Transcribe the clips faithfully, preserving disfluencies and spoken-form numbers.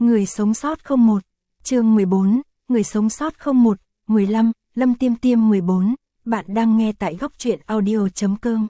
Người sống sót không một, chương mười bốn, người sống sót không một, mười lăm, Lâm Tiêm Tiêm mười bốn, bạn đang nghe tại góc truyện audio chấm com.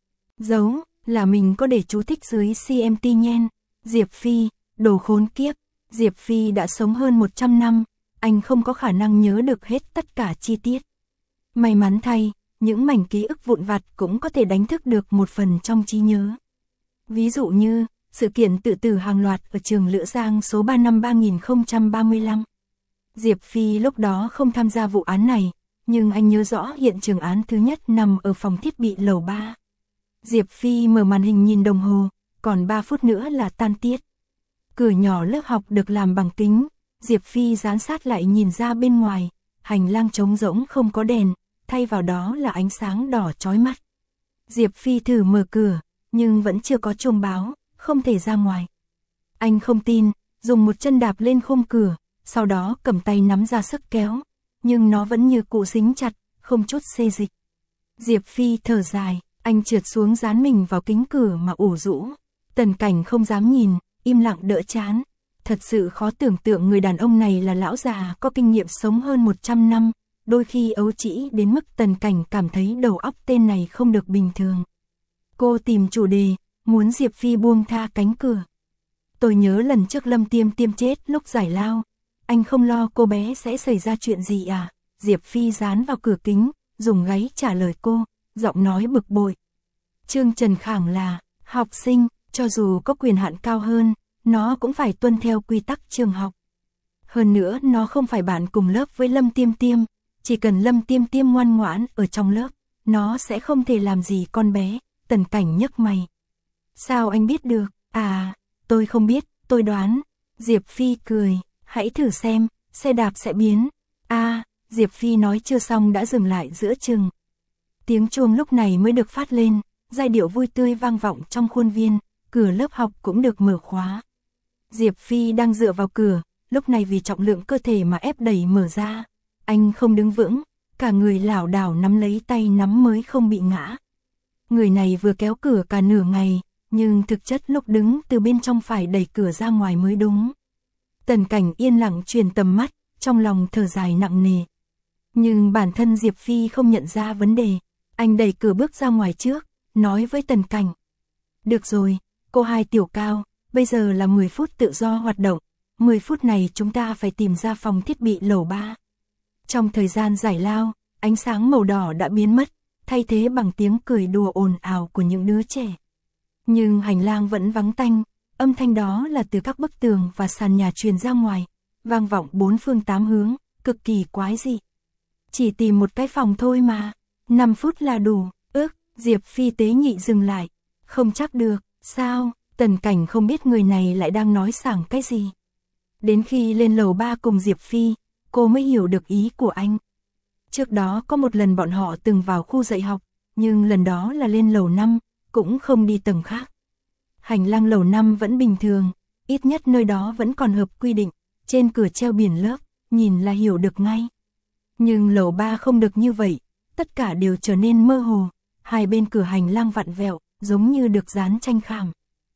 Dấu, là mình có để chú thích dưới xê em tê nhen, Diệp Phi, đồ khốn kiếp, Diệp Phi đã sống hơn một trăm năm, anh không có khả năng nhớ được hết tất cả chi tiết. May mắn thay, những mảnh ký ức vụn vặt cũng có thể đánh thức được một phần trong trí nhớ. Ví dụ như, sự kiện tự tử hàng loạt ở trường Lữ Giang số ba năm ba nghìn không trăm ba mươi lăm. Diệp Phi lúc đó không tham gia vụ án này, nhưng anh nhớ rõ hiện trường án thứ nhất nằm ở phòng thiết bị lầu ba. Diệp Phi mở màn hình nhìn đồng hồ, còn ba phút nữa là tan tiết. Cửa nhỏ lớp học được làm bằng kính, Diệp Phi dán sát lại nhìn ra bên ngoài, hành lang trống rỗng không có đèn, thay vào đó là ánh sáng đỏ chói mắt. Diệp Phi thử mở cửa, nhưng vẫn chưa có chuông báo, không thể ra ngoài. Anh không tin, dùng một chân đạp lên khung cửa, sau đó cầm tay nắm ra sức kéo, nhưng nó vẫn như cũ dính chặt, không chút xê dịch. Diệp Phi thở dài, anh trượt xuống dán mình vào kính cửa mà ủ rũ. Tần Cảnh không dám nhìn, im lặng đỡ chán. Thật sự khó tưởng tượng người đàn ông này là lão già có kinh nghiệm sống hơn một trăm năm, đôi khi ấu trĩ đến mức Tần Cảnh cảm thấy đầu óc tên này không được bình thường. Cô tìm chủ đề, muốn Diệp Phi buông tha cánh cửa. Tôi nhớ lần trước Lâm Tiêm Tiêm chết lúc giải lao, anh không lo cô bé sẽ xảy ra chuyện gì à? Diệp Phi dán vào cửa kính, dùng gáy trả lời cô, giọng nói bực bội. Trương Trần Khảng là học sinh, cho dù có quyền hạn cao hơn, nó cũng phải tuân theo quy tắc trường học. Hơn nữa nó không phải bạn cùng lớp với Lâm Tiêm Tiêm, chỉ cần Lâm Tiêm Tiêm ngoan ngoãn ở trong lớp, nó sẽ không thể làm gì con bé. Tần Cảnh nhấc mày. Sao anh biết được? À, tôi không biết, tôi đoán. Diệp Phi cười, hãy thử xem, xe đạp sẽ biến. À, Diệp Phi nói chưa xong đã dừng lại giữa chừng. Tiếng chuông lúc này mới được phát lên, giai điệu vui tươi vang vọng trong khuôn viên, cửa lớp học cũng được mở khóa. Diệp Phi đang dựa vào cửa, lúc này vì trọng lượng cơ thể mà ép đẩy mở ra. Anh không đứng vững, cả người lảo đảo nắm lấy tay nắm mới không bị ngã. Người này vừa kéo cửa cả nửa ngày, nhưng thực chất lúc đứng từ bên trong phải đẩy cửa ra ngoài mới đúng. Tần Cảnh yên lặng truyền tầm mắt, trong lòng thở dài nặng nề. Nhưng bản thân Diệp Phi không nhận ra vấn đề, anh đẩy cửa bước ra ngoài trước, nói với Tần Cảnh. Được rồi, cô hai Tiểu Cao, bây giờ là mười phút tự do hoạt động, mười phút này chúng ta phải tìm ra phòng thiết bị lầu ba. Trong thời gian giải lao, ánh sáng màu đỏ đã biến mất, thay thế bằng tiếng cười đùa ồn ào của những đứa trẻ. Nhưng hành lang vẫn vắng tanh, âm thanh đó là từ các bức tường và sàn nhà truyền ra ngoài, vang vọng bốn phương tám hướng, cực kỳ quái dị. Chỉ tìm một cái phòng thôi mà, năm phút là đủ, ước, Diệp Phi tế nhị dừng lại, không chắc được, sao, Tần Cảnh không biết người này lại đang nói sảng cái gì. Đến khi lên lầu ba cùng Diệp Phi, cô mới hiểu được ý của anh. Trước đó có một lần bọn họ từng vào khu dạy học, nhưng lần đó là lên lầu năm, cũng không đi tầng khác. Hành lang lầu năm vẫn bình thường, ít nhất nơi đó vẫn còn hợp quy định, trên cửa treo biển lớp, nhìn là hiểu được ngay. Nhưng lầu ba không được như vậy, tất cả đều trở nên mơ hồ, hai bên cửa hành lang vặn vẹo, giống như được dán tranh khảm.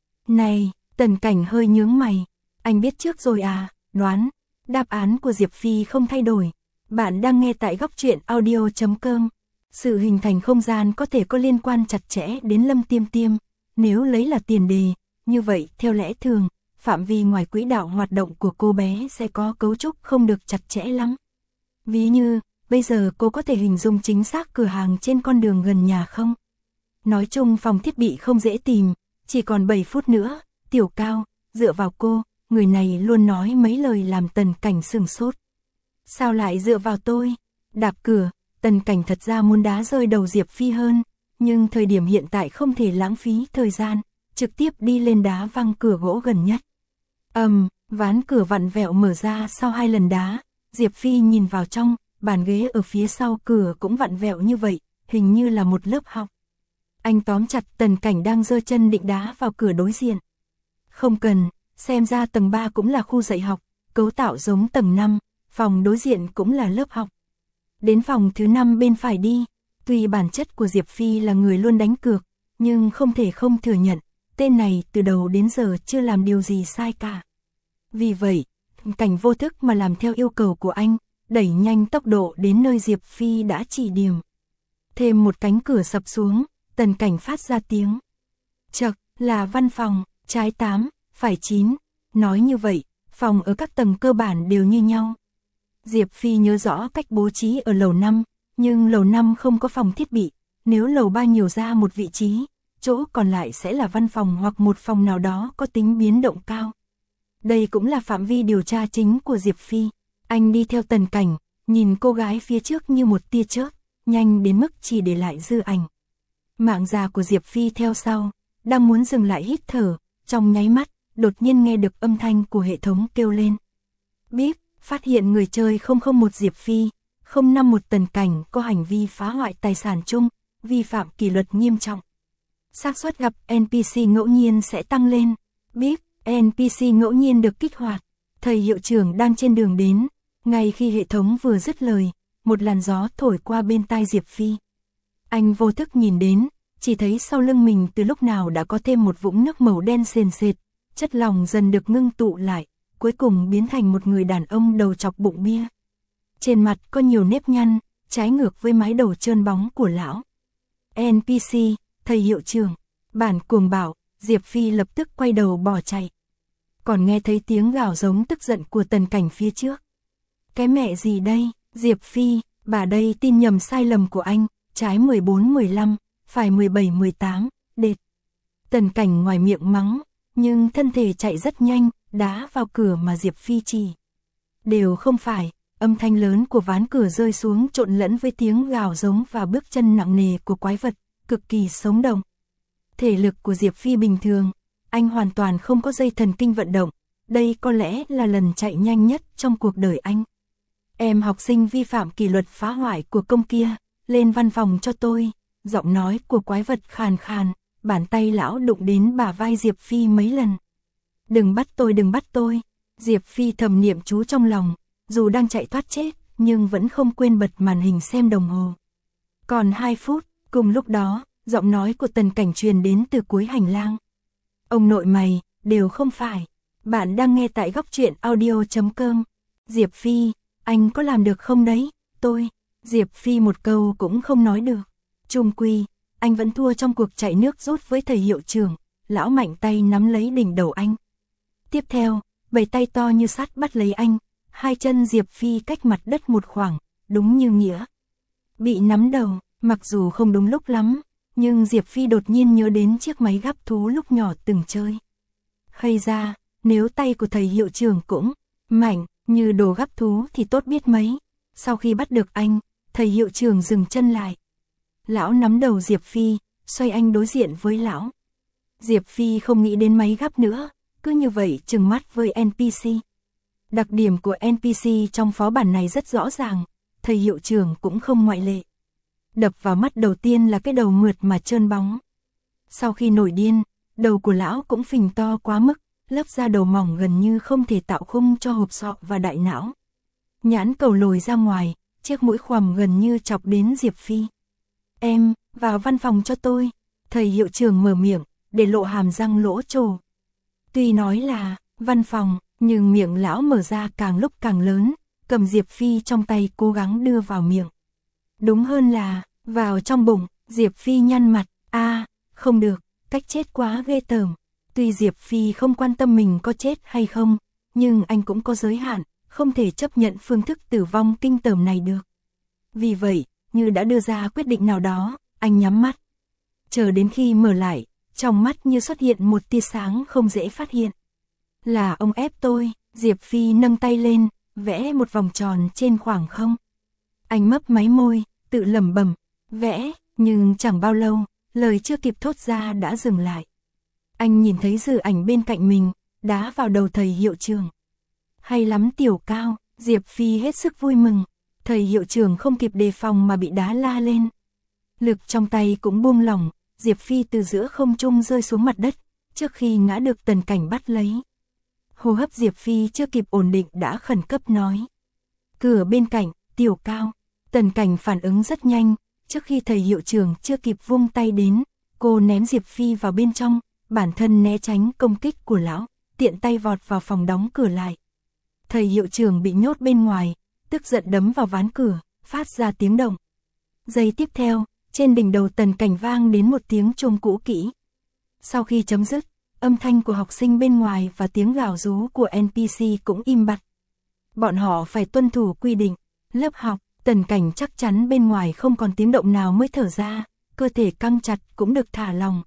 Này, Tần Cảnh hơi nhướng mày, anh biết trước rồi à, đoán, đáp án của Diệp Phi không thay đổi. Bạn đang nghe tại góc truyện audio chấm com. Sự hình thành không gian có thể có liên quan chặt chẽ đến Lâm Tiêm Tiêm. Nếu lấy là tiền đề, như vậy theo lẽ thường, phạm vi ngoài quỹ đạo hoạt động của cô bé sẽ có cấu trúc không được chặt chẽ lắm. Ví như, bây giờ cô có thể hình dung chính xác cửa hàng trên con đường gần nhà không? Nói chung phòng thiết bị không dễ tìm, chỉ còn bảy phút nữa, Tiểu Cao, dựa vào cô, người này luôn nói mấy lời làm Tần Cảnh sửng sốt. Sao lại dựa vào tôi? Đạp cửa, Tần Cảnh thật ra muốn đá rơi đầu Diệp Phi hơn, nhưng thời điểm hiện tại không thể lãng phí thời gian, trực tiếp đi lên đá văng cửa gỗ gần nhất. Ầm, um, ván cửa vặn vẹo mở ra sau hai lần đá, Diệp Phi nhìn vào trong, bàn ghế ở phía sau cửa cũng vặn vẹo như vậy, hình như là một lớp học. Anh tóm chặt Tần Cảnh đang giơ chân định đá vào cửa đối diện. Không cần, xem ra tầng ba cũng là khu dạy học, cấu tạo giống tầng năm. Phòng đối diện cũng là lớp học. Đến phòng thứ năm bên phải đi, tuy bản chất của Diệp Phi là người luôn đánh cược, nhưng không thể không thừa nhận, tên này từ đầu đến giờ chưa làm điều gì sai cả. Vì vậy, Cảnh vô thức mà làm theo yêu cầu của anh, đẩy nhanh tốc độ đến nơi Diệp Phi đã chỉ điểm. Thêm một cánh cửa sập xuống, Tần Cảnh phát ra tiếng. Chậc, là văn phòng, trái tám, phải chín. Nói như vậy, phòng ở các tầng cơ bản đều như nhau. Diệp Phi nhớ rõ cách bố trí ở lầu năm, nhưng lầu năm không có phòng thiết bị. Nếu lầu ba nhiều ra một vị trí, chỗ còn lại sẽ là văn phòng hoặc một phòng nào đó có tính biến động cao. Đây cũng là phạm vi điều tra chính của Diệp Phi. Anh đi theo Tần Cảnh, nhìn cô gái phía trước như một tia chớp, nhanh đến mức chỉ để lại dư ảnh. Mạng già của Diệp Phi theo sau, đang muốn dừng lại hít thở, trong nháy mắt, đột nhiên nghe được âm thanh của hệ thống kêu lên. Bíp, phát hiện người chơi không không một Diệp Phi, không năm một Tần Cảnh có hành vi phá hoại tài sản chung, vi phạm kỷ luật nghiêm trọng. Xác suất gặp en pê xê ngẫu nhiên sẽ tăng lên. Bíp, en pê xê ngẫu nhiên được kích hoạt. Thầy hiệu trưởng đang trên đường đến. Ngay khi hệ thống vừa dứt lời, một làn gió thổi qua bên tai Diệp Phi. Anh vô thức nhìn đến, chỉ thấy sau lưng mình từ lúc nào đã có thêm một vũng nước màu đen sền sệt, chất lỏng dần được ngưng tụ lại, cuối cùng biến thành một người đàn ông đầu chọc bụng bia. Trên mặt có nhiều nếp nhăn, trái ngược với mái đầu trơn bóng của lão. en pê xê, thầy hiệu trưởng, bản cuồng bảo, Diệp Phi lập tức quay đầu bỏ chạy. Còn nghe thấy tiếng gào giống tức giận của Tần Cảnh phía trước. Cái mẹ gì đây, Diệp Phi, bà đây tin nhầm sai lầm của anh, trái mười bốn mười lăm, phải mười bảy mười tám, đệt. Tần Cảnh ngoài miệng mắng, nhưng thân thể chạy rất nhanh, đá vào cửa mà Diệp Phi chỉ. Đều không phải, âm thanh lớn của ván cửa rơi xuống trộn lẫn với tiếng gào giống và bước chân nặng nề của quái vật, cực kỳ sống động. Thể lực của Diệp Phi bình thường, anh hoàn toàn không có dây thần kinh vận động, đây có lẽ là lần chạy nhanh nhất trong cuộc đời anh. Em học sinh vi phạm kỷ luật phá hoại của công kia, lên văn phòng cho tôi, giọng nói của quái vật khàn khàn, bàn tay lão đụng đến bả vai Diệp Phi mấy lần. Đừng bắt tôi, đừng bắt tôi, Diệp Phi thầm niệm chú trong lòng, dù đang chạy thoát chết, nhưng vẫn không quên bật màn hình xem đồng hồ. Còn hai phút, cùng lúc đó, giọng nói của Tần Cảnh truyền đến từ cuối hành lang. Ông nội mày, đều không phải. Bạn đang nghe tại góc truyện audio chấm com. Diệp Phi, anh có làm được không đấy? Tôi, Diệp Phi một câu cũng không nói được. Chung quy, anh vẫn thua trong cuộc chạy nước rút với thầy hiệu trưởng. Lão mạnh tay nắm lấy đỉnh đầu anh. Tiếp theo, bảy tay to như sắt bắt lấy anh. Hai chân Diệp Phi cách mặt đất một khoảng, đúng như nghĩa. Bị nắm đầu, mặc dù không đúng lúc lắm, nhưng Diệp Phi đột nhiên nhớ đến chiếc máy gắp thú lúc nhỏ từng chơi. Hay ra, nếu tay của thầy hiệu trưởng cũng mạnh như đồ gắp thú thì tốt biết mấy. Sau khi bắt được anh, thầy hiệu trưởng dừng chân lại. Lão nắm đầu Diệp Phi, xoay anh đối diện với lão. Diệp Phi không nghĩ đến máy gắp nữa, cứ như vậy trừng mắt với en pê xê. Đặc điểm của en pê xê trong phó bản này rất rõ ràng, thầy hiệu trưởng cũng không ngoại lệ. Đập vào mắt đầu tiên là cái đầu mượt mà trơn bóng. Sau khi nổi điên, đầu của lão cũng phình to quá mức, lớp da đầu mỏng gần như không thể tạo khung cho hộp sọ và đại não. Nhãn cầu lồi ra ngoài, chiếc mũi khoằm gần như chọc đến Diệp Phi. Em, vào văn phòng cho tôi, thầy hiệu trưởng mở miệng, để lộ hàm răng lỗ trồ. Tuy nói là văn phòng, nhưng miệng lão mở ra càng lúc càng lớn, cầm Diệp Phi trong tay cố gắng đưa vào miệng. Đúng hơn là, vào trong bụng, Diệp Phi nhăn mặt, a à, không được, cách chết quá ghê tởm. Tuy Diệp Phi không quan tâm mình có chết hay không, nhưng anh cũng có giới hạn, không thể chấp nhận phương thức tử vong kinh tởm này được. Vì vậy, như đã đưa ra quyết định nào đó, anh nhắm mắt. Chờ đến khi mở lại, trong mắt như xuất hiện một tia sáng không dễ phát hiện. Là ông ép tôi, Diệp Phi nâng tay lên, vẽ một vòng tròn trên khoảng không. Anh mấp máy môi, tự lẩm bẩm, vẽ, nhưng chẳng bao lâu, lời chưa kịp thốt ra đã dừng lại. Anh nhìn thấy dư ảnh bên cạnh mình, đá vào đầu thầy hiệu trưởng. Hay lắm Tiểu Cao, Diệp Phi hết sức vui mừng, thầy hiệu trưởng không kịp đề phòng mà bị đá la lên. Lực trong tay cũng buông lỏng, Diệp Phi từ giữa không trung rơi xuống mặt đất, trước khi ngã được Tần Cảnh bắt lấy. Hô hấp Diệp Phi chưa kịp ổn định đã khẩn cấp nói. Cửa bên cạnh, Tiểu Cao. Tần Cảnh phản ứng rất nhanh, trước khi thầy hiệu trưởng chưa kịp vung tay đến, cô ném Diệp Phi vào bên trong, bản thân né tránh công kích của lão, tiện tay vọt vào phòng đóng cửa lại. Thầy hiệu trưởng bị nhốt bên ngoài, tức giận đấm vào ván cửa, phát ra tiếng động. Giây tiếp theo, trên đỉnh đầu Tần Cảnh vang đến một tiếng chuông cũ kỹ. Sau khi chấm dứt, âm thanh của học sinh bên ngoài và tiếng gào rú của en pê xê cũng im bặt. Bọn họ phải tuân thủ quy định. Lớp học, Tần Cảnh chắc chắn bên ngoài không còn tiếng động nào mới thở ra, cơ thể căng chặt cũng được thả lỏng.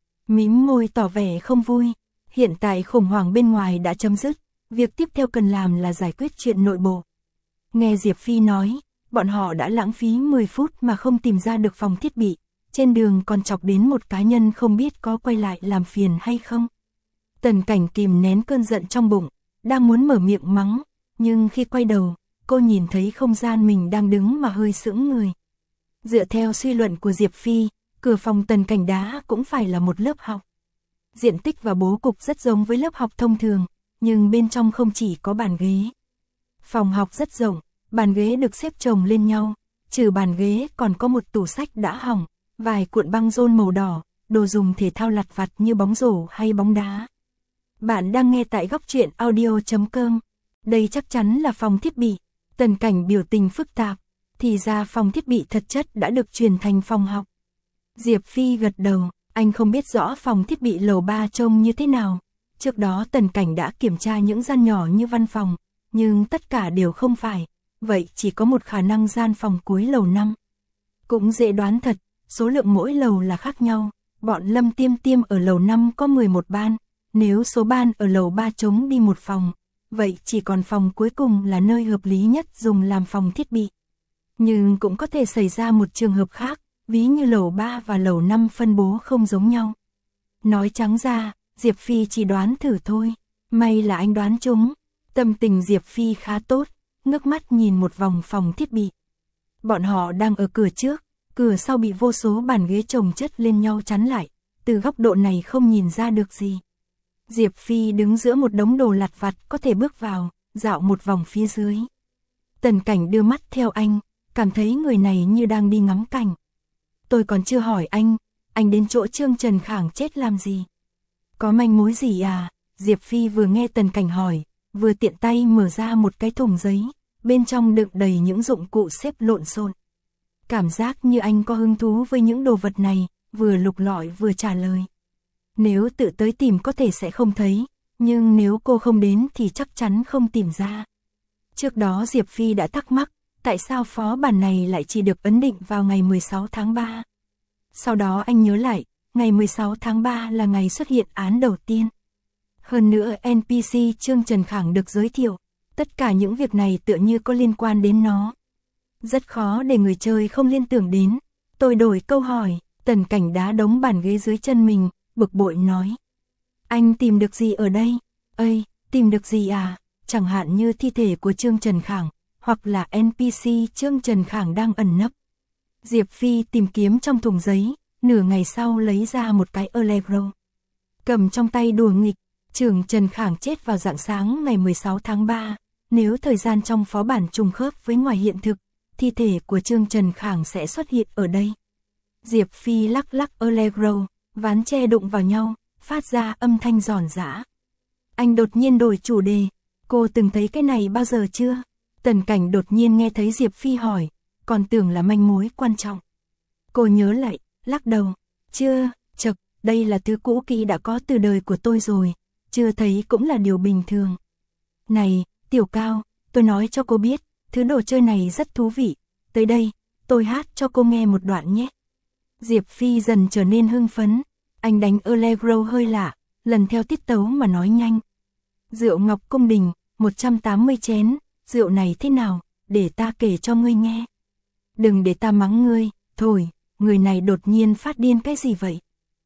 Mím môi tỏ vẻ không vui. Hiện tại khủng hoảng bên ngoài đã chấm dứt, việc tiếp theo cần làm là giải quyết chuyện nội bộ. Nghe Diệp Phi nói, bọn họ đã lãng phí mười phút mà không tìm ra được phòng thiết bị, trên đường còn chọc đến một cá nhân không biết có quay lại làm phiền hay không. Tần Cảnh kìm nén cơn giận trong bụng, đang muốn mở miệng mắng, nhưng khi quay đầu, cô nhìn thấy không gian mình đang đứng mà hơi sững người. Dựa theo suy luận của Diệp Phi, cửa phòng Tần Cảnh đá cũng phải là một lớp học. Diện tích và bố cục rất giống với lớp học thông thường, nhưng bên trong không chỉ có bàn ghế. Phòng học rất rộng, bàn ghế được xếp chồng lên nhau, trừ bàn ghế còn có một tủ sách đã hỏng, vài cuộn băng rôn màu đỏ, đồ dùng thể thao lặt vặt như bóng rổ hay bóng đá. Bạn đang nghe tại góc truyện audio chấm com. Đây chắc chắn là phòng thiết bị. Tần Cảnh biểu tình phức tạp, thì ra phòng thiết bị thật chất đã được chuyển thành phòng học. Diệp Phi gật đầu, anh không biết rõ phòng thiết bị lầu ba trông như thế nào. Trước đó Tần Cảnh đã kiểm tra những gian nhỏ như văn phòng, nhưng tất cả đều không phải, vậy chỉ có một khả năng gian phòng cuối lầu năm. Cũng dễ đoán thật, số lượng mỗi lầu là khác nhau, bọn Lâm Tiêm Tiêm ở lầu năm có mười một ban, nếu số ban ở lầu ba trống đi một phòng, vậy chỉ còn phòng cuối cùng là nơi hợp lý nhất dùng làm phòng thiết bị. Nhưng cũng có thể xảy ra một trường hợp khác, ví như lầu ba và lầu năm phân bố không giống nhau. Nói trắng ra, Diệp Phi chỉ đoán thử thôi, may là anh đoán trúng. Tâm tình Diệp Phi khá tốt, ngước mắt nhìn một vòng phòng thiết bị. Bọn họ đang ở cửa trước, cửa sau bị vô số bàn ghế chồng chất lên nhau chắn lại, từ góc độ này không nhìn ra được gì. Diệp Phi đứng giữa một đống đồ lặt vặt có thể bước vào, dạo một vòng phía dưới. Tần Cảnh đưa mắt theo anh, cảm thấy người này như đang đi ngắm cảnh. Tôi còn chưa hỏi anh, anh đến chỗ Trương Trần Khảng chết làm gì? Có manh mối gì à? Diệp Phi vừa nghe Tần Cảnh hỏi, vừa tiện tay mở ra một cái thùng giấy, bên trong đựng đầy những dụng cụ xếp lộn xộn. Cảm giác như anh có hứng thú với những đồ vật này, vừa lục lọi vừa trả lời. Nếu tự tới tìm có thể sẽ không thấy, nhưng nếu cô không đến thì chắc chắn không tìm ra. Trước đó Diệp Phi đã thắc mắc, tại sao phó bản này lại chỉ được ấn định vào ngày mười sáu tháng ba. Sau đó anh nhớ lại, ngày mười sáu tháng ba là ngày xuất hiện án đầu tiên. Hơn nữa en pê xê Trương Trần Khảng được giới thiệu, tất cả những việc này tựa như có liên quan đến nó. Rất khó để người chơi không liên tưởng đến. Tôi đổi câu hỏi, Tần Cảnh đá đống bàn ghế dưới chân mình, bực bội nói. Anh tìm được gì ở đây? Ây, tìm được gì à? Chẳng hạn như thi thể của Trương Trần Khảng, hoặc là en pê xê Trương Trần Khảng đang ẩn nấp. Diệp Phi tìm kiếm trong thùng giấy, nửa ngày sau lấy ra một cái Allegro. Cầm trong tay đùa nghịch, Trương Trần Khảng chết vào rạng sáng ngày mười sáu tháng ba, nếu thời gian trong phó bản trùng khớp với ngoài hiện thực, thi thể của Trương Trần Khảng sẽ xuất hiện ở đây. Diệp Phi lắc lắc Allegro, ván tre đụng vào nhau, phát ra âm thanh giòn giã. Anh đột nhiên đổi chủ đề, cô từng thấy cái này bao giờ chưa? Tần Cảnh đột nhiên nghe thấy Diệp Phi hỏi, còn tưởng là manh mối quan trọng. Cô nhớ lại, lắc đầu, chưa, chật, đây là thứ cũ kỹ đã có từ đời của tôi rồi, chưa thấy cũng là điều bình thường. Này, Tiểu Cao, tôi nói cho cô biết, thứ đồ chơi này rất thú vị, tới đây, tôi hát cho cô nghe một đoạn nhé. Diệp Phi dần trở nên hưng phấn, anh đánh Allegro hơi lạ, lần theo tiết tấu mà nói nhanh. Rượu Ngọc Cung Đình, một trăm tám mươi chén, rượu này thế nào, để ta kể cho ngươi nghe. Đừng để ta mắng ngươi, thôi, người này đột nhiên phát điên cái gì vậy?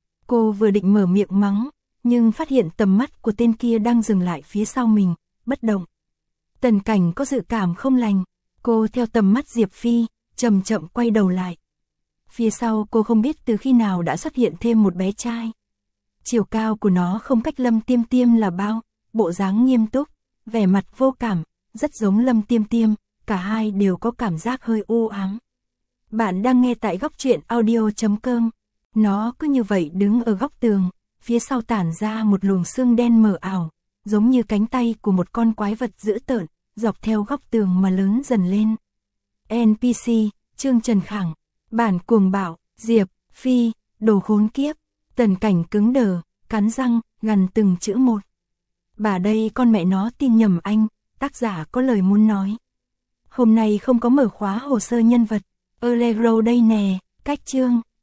Cô vừa định mở miệng mắng, nhưng phát hiện tầm mắt của tên kia đang dừng lại phía sau mình, bất động. Tần Cảnh có dự cảm không lành, cô theo tầm mắt Diệp Phi, chậm chậm quay đầu lại. Phía sau cô không biết từ khi nào đã xuất hiện thêm một bé trai. Chiều cao của nó không cách Lâm Tiêm Tiêm là bao, bộ dáng nghiêm túc, vẻ mặt vô cảm, rất giống Lâm Tiêm Tiêm, cả hai đều có cảm giác hơi u ám. Bạn đang nghe tại góc truyện audio chấm com. Nó cứ như vậy đứng ở góc tường, phía sau tản ra một luồng sương đen mờ ảo, giống như cánh tay của một con quái vật dữ tợn, dọc theo góc tường mà lớn dần lên. en pê xê, Trương Trần Khẳng, bản cuồng bạo, Diệp, Phi, đồ khốn kiếp, Tần Cảnh cứng đờ, cắn răng, gằn từng chữ một. Bà đây con mẹ nó tin nhầm anh, tác giả có lời muốn nói. Hôm nay không có mở khóa hồ sơ nhân vật, Allegro đây nè, cách chương.